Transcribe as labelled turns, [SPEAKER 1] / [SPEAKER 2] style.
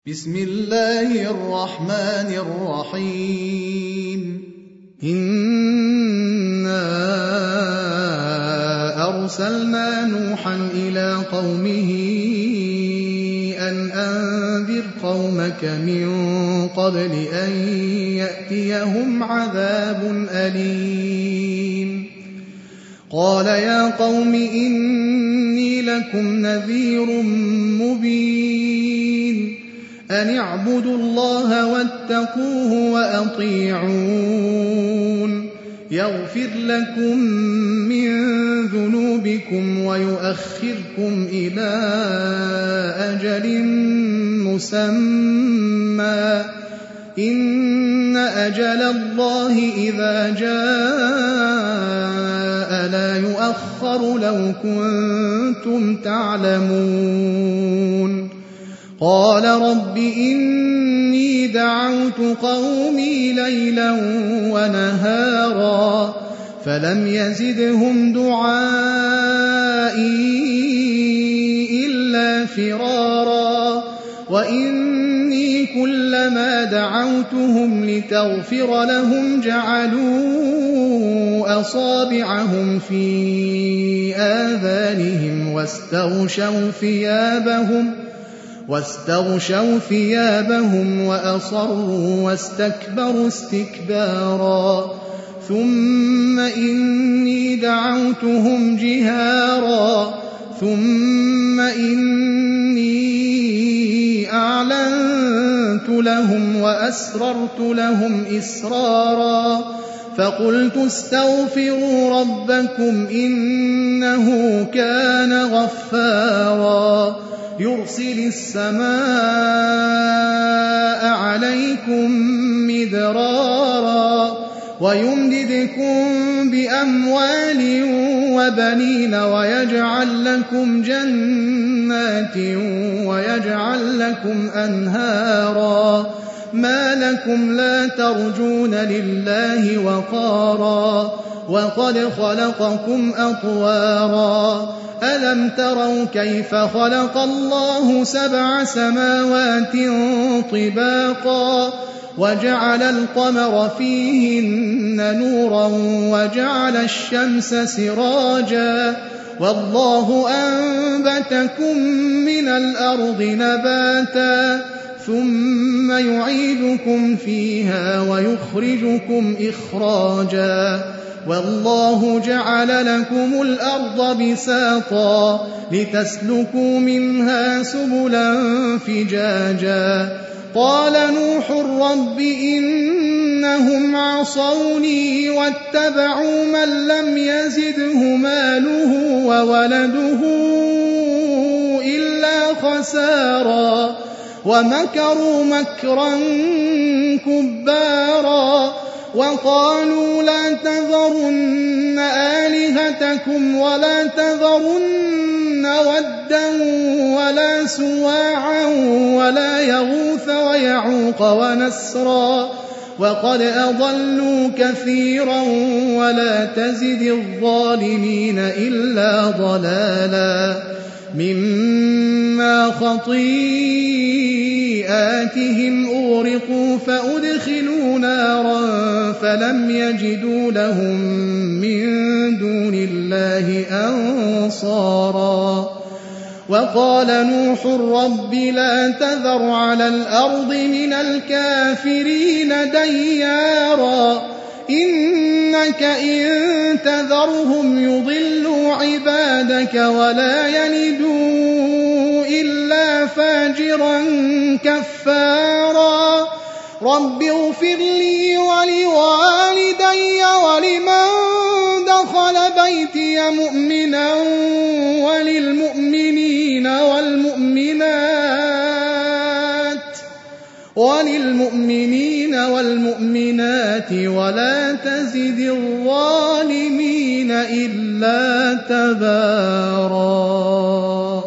[SPEAKER 1] بسم الله الرحمن الرحيم إنا أرسلنا نوحا إلى قومه أن أنذر قومك من قبل أن يأتيهم عذاب أليم قال يا قوم إني لكم نذير مبين أن اعبدوا الله واتقوه وأطيعون يغفر لكم من ذنوبكم ويؤخركم إلى أجل مسمى إن أجل الله إذا جاء لا يؤخر لو كنتم تعلمون قال رب إني دعوت قومي ليلا ونهارا فلم يزدهم دعائي إلا فرارا وإني كلما دعوتهم لتغفر لهم جعلوا أصابعهم في آذانهم واستغشوا ثيابهم وأصروا واستكبروا استكبارا ثم إني دعوتهم جهارا ثم إني أعلنت لهم وأسررت لهم إسرارا فقلت استغفروا ربكم إنه كان غفارا يرسل السماء عليكم مدرارا ويمددكم بأموال وبنين ويجعل لكم جنات ويجعل لكم أنهارا ما لكم لا ترجون لله وقارا وقد خلقكم أطوارا ألم تروا كيف خلق الله 7 سماوات طباقا وجعل القمر فيهن نورا وجعل الشمس سراجا والله أنبتكم من الأرض نباتا ثم يعيدكم فيها ويخرجكم إخراجا والله جعل لكم الأرض بساطا لتسلكوا منها سبلا فجاجا قال نوح رب إنهم عصوني واتبعوا من لم يزده ماله وولده إلا خسارا ومكروا مكرا كبارا وقالوا لا تذرن آلهتكم ولا تذرن ودا ولا سواعا ولا يغوث ويعوق ونسرا وقد أضلوا كثيرا ولا تزد الظالمين إلا ضلالا مما خطيئاتهم أغرقوا فأدخلوا نارا فلم يجدوا لهم من دون الله أنصارا وقال نوح رب لا تذر على الأرض من الكافرين ديارا إنك إن تذرهم يضلوا عبادك ولا يلدوا إلا فاجرا كفارا رب اغفر لي ولوالدي ولمن دخل بيتي مؤمنا وللمؤمنين والمؤمنات ولا تزد الظالمين إلا تبارا